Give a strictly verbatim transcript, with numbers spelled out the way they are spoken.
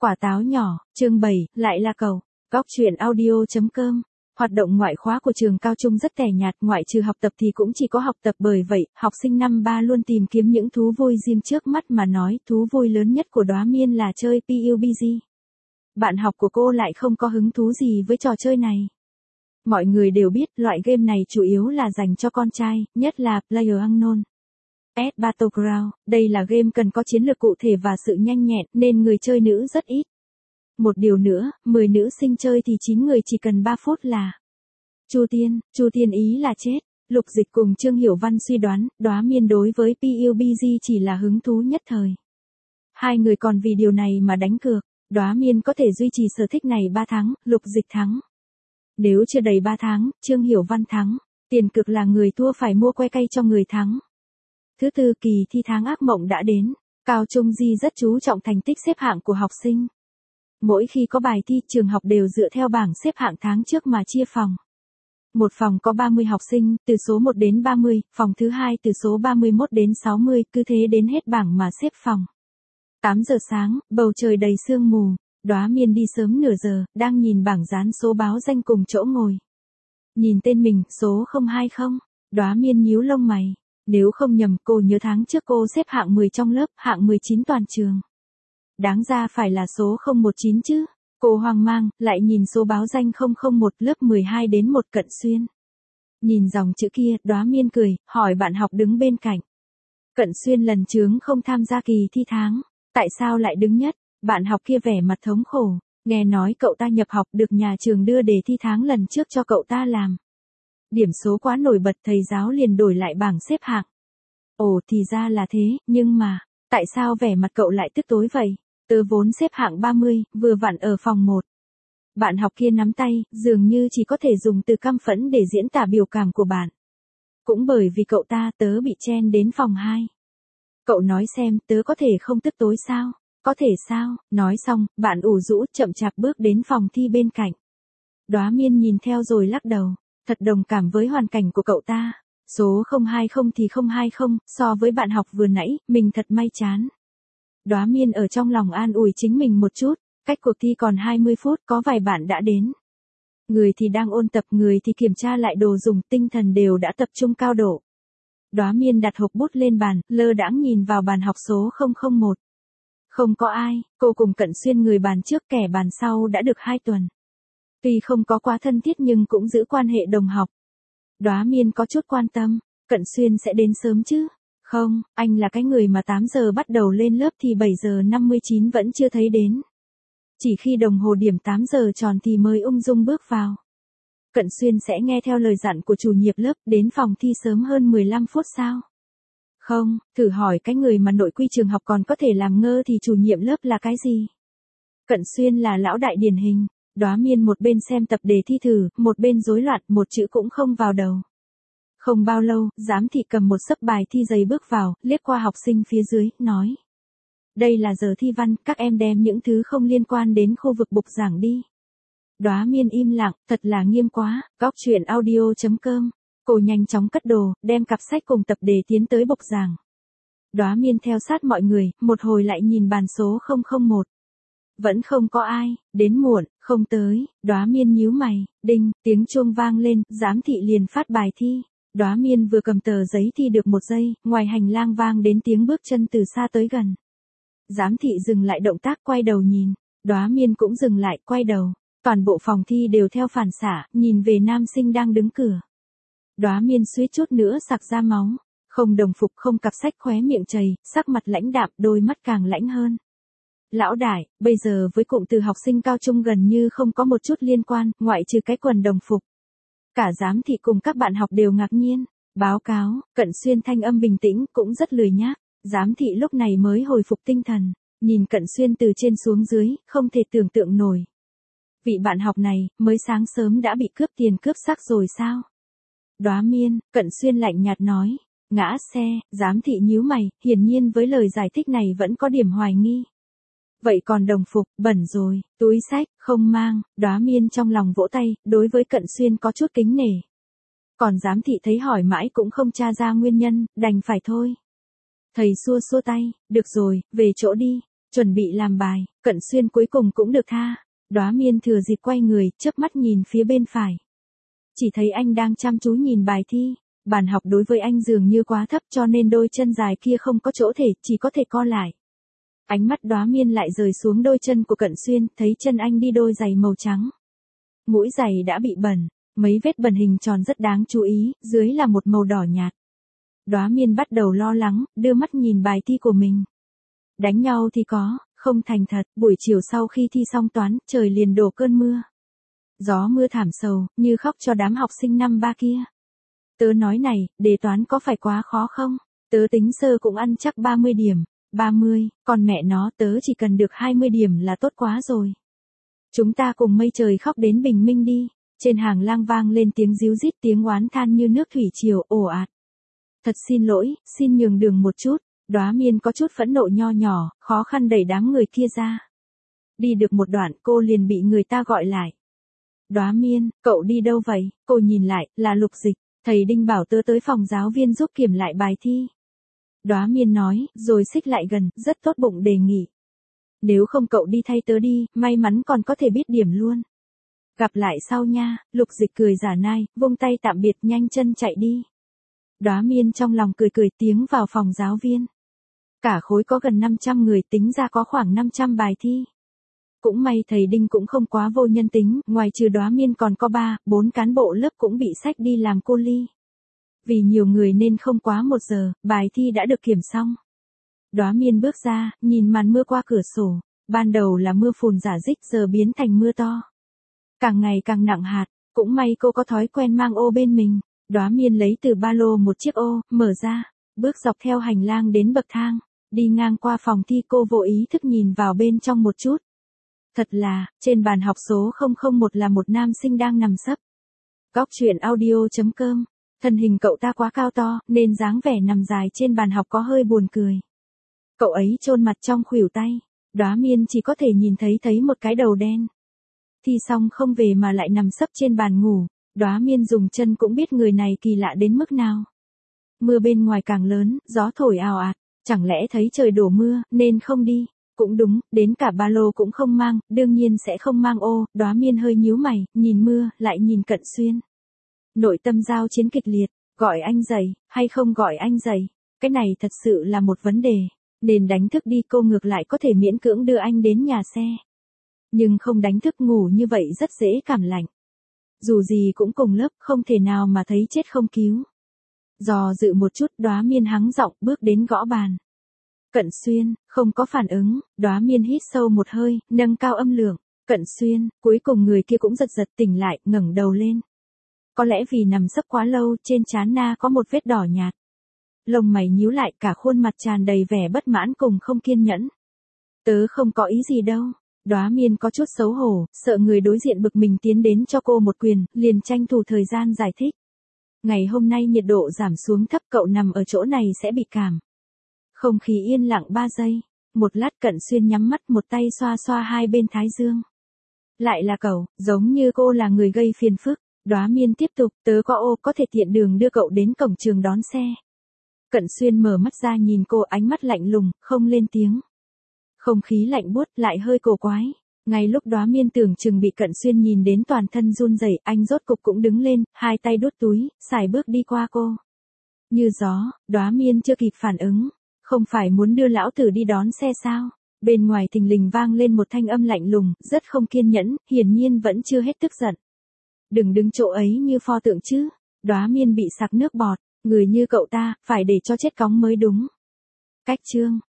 Quả táo nhỏ, chương bảy, lại là cậu. Góc chuyện audio.com. Hoạt động ngoại khóa của trường cao trung rất tẻ nhạt, ngoại trừ học tập thì cũng chỉ có học tập, bởi vậy, học sinh năm ba luôn tìm kiếm những thú vui riêng. Trước mắt mà nói, thú vui lớn nhất của Đóa Miên là chơi pê u bê giê. Bạn học của cô lại không có hứng thú gì với trò chơi này. Mọi người đều biết loại game này chủ yếu là dành cho con trai, nhất là PlayerUnknown's Battleground. Đây là game cần có chiến lược cụ thể và sự nhanh nhẹn, nên người chơi nữ rất ít. Một điều nữa, mười nữ sinh chơi thì chín người chỉ cần ba phút là Chu Tiên. Chu Tiên ý là chết. Lục Dịch cùng Trương Hiểu Văn suy đoán, Đóa Miên đối với pê u bê giê chỉ là hứng thú nhất thời. Hai người còn vì điều này mà đánh cược. Đóa Miên có thể duy trì sở thích này ba tháng, Lục Dịch thắng. Nếu chưa đầy ba tháng, Trương Hiểu Văn thắng. Tiền cực là người thua phải mua que cây cho người thắng. Thứ tư, kỳ thi tháng ác mộng đã đến. Cao trung Di rất chú trọng thành tích xếp hạng của học sinh. Mỗi khi có bài thi, trường học đều dựa theo bảng xếp hạng tháng trước mà chia phòng. Một phòng có ba mươi học sinh, từ số một đến ba mươi, phòng thứ hai từ số ba mươi mốt đến sáu mươi, cứ thế đến hết bảng mà xếp phòng. tám giờ sáng, bầu trời đầy sương mù. Đóa Miên đi sớm nửa giờ, đang nhìn bảng dán số báo danh cùng chỗ ngồi. Nhìn tên mình, số không hai không. Đóa Miên nhíu lông mày. Nếu không nhầm, cô nhớ tháng trước cô xếp hạng mười trong lớp, hạng mười chín toàn trường. Đáng ra phải là số không một chín chứ. Cô hoang mang, lại nhìn số báo danh không không một, lớp mười hai đến một, Cận Xuyên. Nhìn dòng chữ kia, Đóa Miên cười, hỏi bạn học đứng bên cạnh. Cận Xuyên lần chướng không tham gia kỳ thi tháng. Tại sao lại đứng nhất? Bạn học kia vẻ mặt thống khổ. Nghe nói cậu ta nhập học được nhà trường đưa đề thi tháng lần trước cho cậu ta làm. Điểm số quá nổi bật, thầy giáo liền đổi lại bảng xếp hạng. Ồ, thì ra là thế, nhưng mà, tại sao vẻ mặt cậu lại tức tối vậy? Tớ vốn xếp hạng ba mươi, vừa vặn ở phòng một. Bạn học kia nắm tay, dường như chỉ có thể dùng từ căm phẫn để diễn tả biểu cảm của bạn. Cũng bởi vì cậu ta, tớ bị chen đến phòng hai. Cậu nói xem, tớ có thể không tức tối sao? Có thể sao? Nói xong, bạn ủ rũ chậm chạp bước đến phòng thi bên cạnh. Đóa Miên nhìn theo rồi lắc đầu. Thật đồng cảm với hoàn cảnh của cậu ta. Số không hai không thì không hai không, so với bạn học vừa nãy, mình thật may chán. Đóa Miên ở trong lòng an ủi chính mình một chút, cách cuộc thi còn hai mươi phút, có vài bạn đã đến. Người thì đang ôn tập, người thì kiểm tra lại đồ dùng, tinh thần đều đã tập trung cao độ. Đóa Miên đặt hộp bút lên bàn, lơ đãng nhìn vào bàn học số không không một. Không có ai, cô cùng Cận Xuyên người bàn trước kẻ bàn sau đã được hai tuần. Tuy không có quá thân thiết nhưng cũng giữ quan hệ đồng học. Đóa Miên có chút quan tâm, Cận Xuyên sẽ đến sớm chứ? Không, anh là cái người mà tám giờ bắt đầu lên lớp thì bảy giờ năm mươi chín vẫn chưa thấy đến. Chỉ khi đồng hồ điểm tám giờ tròn thì mới ung dung bước vào. Cận Xuyên sẽ nghe theo lời dặn của chủ nhiệm lớp, đến phòng thi sớm hơn mười lăm phút sao? Không, thử hỏi cái người mà nội quy trường học còn có thể làm ngơ thì chủ nhiệm lớp là cái gì? Cận Xuyên là lão đại điển hình. Đóa Miên một bên xem tập đề thi thử, một bên rối loạn, một chữ cũng không vào đầu. Không bao lâu, giám thị cầm một xấp bài thi dày bước vào, liếc qua học sinh phía dưới, nói. Đây là giờ thi văn, các em đem những thứ không liên quan đến khu vực bục giảng đi. Đóa Miên im lặng, thật là nghiêm quá. Góc chuyện audio.com. Cô nhanh chóng cất đồ, đem cặp sách cùng tập đề tiến tới bục giảng. Đóa Miên theo sát mọi người, một hồi lại nhìn bàn số không không một. Vẫn không có ai, đến muộn, không tới. Đóa Miên nhíu mày, đinh, tiếng chuông vang lên, giám thị liền phát bài thi. Đóa Miên vừa cầm tờ giấy thi được một giây, ngoài hành lang vang đến tiếng bước chân từ xa tới gần. Giám thị dừng lại động tác, quay đầu nhìn. Đóa Miên cũng dừng lại, quay đầu. Toàn bộ phòng thi đều theo phản xạ, nhìn về nam sinh đang đứng cửa. Đóa Miên suýt chút nữa sặc ra máu. Không đồng phục, không cặp sách, khóe miệng chảy, sắc mặt lãnh đạm, đôi mắt càng lãnh hơn. Lão đại, bây giờ với cụm từ học sinh cao trung gần như không có một chút liên quan, ngoại trừ cái quần đồng phục. Cả giám thị cùng các bạn học đều ngạc nhiên. Báo cáo, Cận Xuyên thanh âm bình tĩnh, cũng rất lười nhác. Giám thị lúc này mới hồi phục tinh thần. Nhìn Cận Xuyên từ trên xuống dưới, không thể tưởng tượng nổi. Vị bạn học này, mới sáng sớm đã bị cướp tiền cướp sắc rồi sao? Đóa Miên, Cận Xuyên lạnh nhạt nói. Ngã xe, giám thị nhíu mày, hiển nhiên với lời giải thích này vẫn có điểm hoài nghi. Vậy còn đồng phục, bẩn rồi, túi xách, không mang. Đóa Miên trong lòng vỗ tay, đối với Cận Xuyên có chút kính nể. Còn giám thị thấy hỏi mãi cũng không tra ra nguyên nhân, đành phải thôi. Thầy xua xua tay, được rồi, về chỗ đi. Chuẩn bị làm bài, Cận Xuyên cuối cùng cũng được tha. Đóa Miên thừa dịp quay người, chớp mắt nhìn phía bên phải. Chỉ thấy anh đang chăm chú nhìn bài thi. Bàn học đối với anh dường như quá thấp cho nên đôi chân dài kia không có chỗ thể, chỉ có thể co lại. Ánh mắt Đóa Miên lại rời xuống đôi chân của Cận Xuyên, thấy chân anh đi đôi giày màu trắng. Mũi giày đã bị bẩn, mấy vết bẩn hình tròn rất đáng chú ý, dưới là một màu đỏ nhạt. Đóa Miên bắt đầu lo lắng, đưa mắt nhìn bài thi của mình. Đánh nhau thì có, không thành thật, buổi chiều sau khi thi xong toán, trời liền đổ cơn mưa. Gió mưa thảm sầu, như khóc cho đám học sinh năm ba kia. Tớ nói này, đề toán có phải quá khó không? Tớ tính sơ cũng ăn chắc ba mươi điểm. ba mươi, còn mẹ nó tớ chỉ cần được hai mươi điểm là tốt quá rồi. Chúng ta cùng mây trời khóc đến bình minh đi. Trên hàng lang vang lên tiếng ríu rít, tiếng oán than như nước thủy triều ồ ạt. Thật xin lỗi, xin nhường đường một chút. Đóa Miên có chút phẫn nộ nho nhỏ, khó khăn đẩy đám người kia ra. Đi được một đoạn cô liền bị người ta gọi lại. Đóa Miên, cậu đi đâu vậy? Cô nhìn lại, là Lục Dịch. Thầy Đinh bảo tớ tới phòng giáo viên giúp kiểm lại bài thi. Đóa Miên nói, rồi xích lại gần, rất tốt bụng đề nghị. Nếu không cậu đi thay tớ đi, may mắn còn có thể biết điểm luôn. Gặp lại sau nha. Lục Dịch cười giả nai, vung tay tạm biệt nhanh chân chạy đi. Đóa Miên trong lòng cười cười tiến vào phòng giáo viên. Cả khối có gần năm trăm người, tính ra có khoảng năm trăm bài thi. Cũng may thầy Đinh cũng không quá vô nhân tính, ngoài trừ Đóa Miên còn có ba, bốn cán bộ lớp cũng bị xách đi làm cô ly. Vì nhiều người nên không quá một giờ, bài thi đã được kiểm xong. Đóa Miên bước ra, nhìn màn mưa qua cửa sổ. Ban đầu là mưa phùn rả rích giờ biến thành mưa to. Càng ngày càng nặng hạt, cũng may cô có thói quen mang ô bên mình. Đóa Miên lấy từ ba lô một chiếc ô, mở ra, bước dọc theo hành lang đến bậc thang. Đi ngang qua phòng thi cô vô ý thức nhìn vào bên trong một chút. Thật là, trên bàn học số không không một là một nam sinh đang nằm sấp. Góc truyện audio chấm com. Thân hình cậu ta quá cao to, nên dáng vẻ nằm dài trên bàn học có hơi buồn cười. Cậu ấy chôn mặt trong khuỷu tay. Đóa Miên chỉ có thể nhìn thấy thấy một cái đầu đen. Thi xong không về mà lại nằm sấp trên bàn ngủ. Đóa Miên dùng chân cũng biết người này kỳ lạ đến mức nào. Mưa bên ngoài càng lớn, gió thổi ào ạt. Chẳng lẽ thấy trời đổ mưa, nên không đi. Cũng đúng, đến cả ba lô cũng không mang, đương nhiên sẽ không mang ô. Đóa Miên hơi nhíu mày, nhìn mưa, lại nhìn Cận Xuyên. Nội tâm giao chiến kịch liệt, gọi anh dậy, hay không gọi anh dậy. Cái này thật sự là một vấn đề. Nên đánh thức đi cô ngược lại có thể miễn cưỡng đưa anh đến nhà xe. Nhưng không đánh thức ngủ như vậy rất dễ cảm lạnh. Dù gì cũng cùng lớp, không thể nào mà thấy chết không cứu. Dò dự một chút, Đóa Miên hắng giọng bước đến gõ bàn. Cận Xuyên, không có phản ứng. Đóa Miên hít sâu một hơi, nâng cao âm lượng. Cận Xuyên, cuối cùng người kia cũng giật giật tỉnh lại, ngẩng đầu lên. Có lẽ vì nằm sấp quá lâu, trên trán na có một vết đỏ nhạt. Lông mày nhíu lại, cả khuôn mặt tràn đầy vẻ bất mãn cùng không kiên nhẫn. Tớ không có ý gì đâu. Đóa Miên có chút xấu hổ, sợ người đối diện bực mình tiến đến cho cô một quyền, liền tranh thủ thời gian giải thích. Ngày hôm nay nhiệt độ giảm xuống thấp, cậu nằm ở chỗ này sẽ bị cảm. Không khí yên lặng ba giây. Một lát Cận Xuyên nhắm mắt, một tay xoa xoa hai bên thái dương. Lại là cậu, giống như cô là người gây phiền phức. Đóa Miên tiếp tục, tớ có ô, có thể tiện đường đưa cậu đến cổng trường đón xe. Cận Xuyên mở mắt ra nhìn cô, ánh mắt lạnh lùng, không lên tiếng. Không khí lạnh buốt, lại hơi cổ quái. Ngay lúc Đóa Miên tưởng chừng bị Cận Xuyên nhìn đến toàn thân run rẩy, anh rốt cục cũng đứng lên, hai tay đút túi, sải bước đi qua cô. Như gió, Đóa Miên chưa kịp phản ứng. Không phải muốn đưa lão tử đi đón xe sao? Bên ngoài thình lình vang lên một thanh âm lạnh lùng, rất không kiên nhẫn, hiển nhiên vẫn chưa hết tức giận. Đừng đứng chỗ ấy như pho tượng chứ. Đóa Miên bị sặc nước bọt, người như cậu ta, phải để cho chết cóng mới đúng. Cách chương.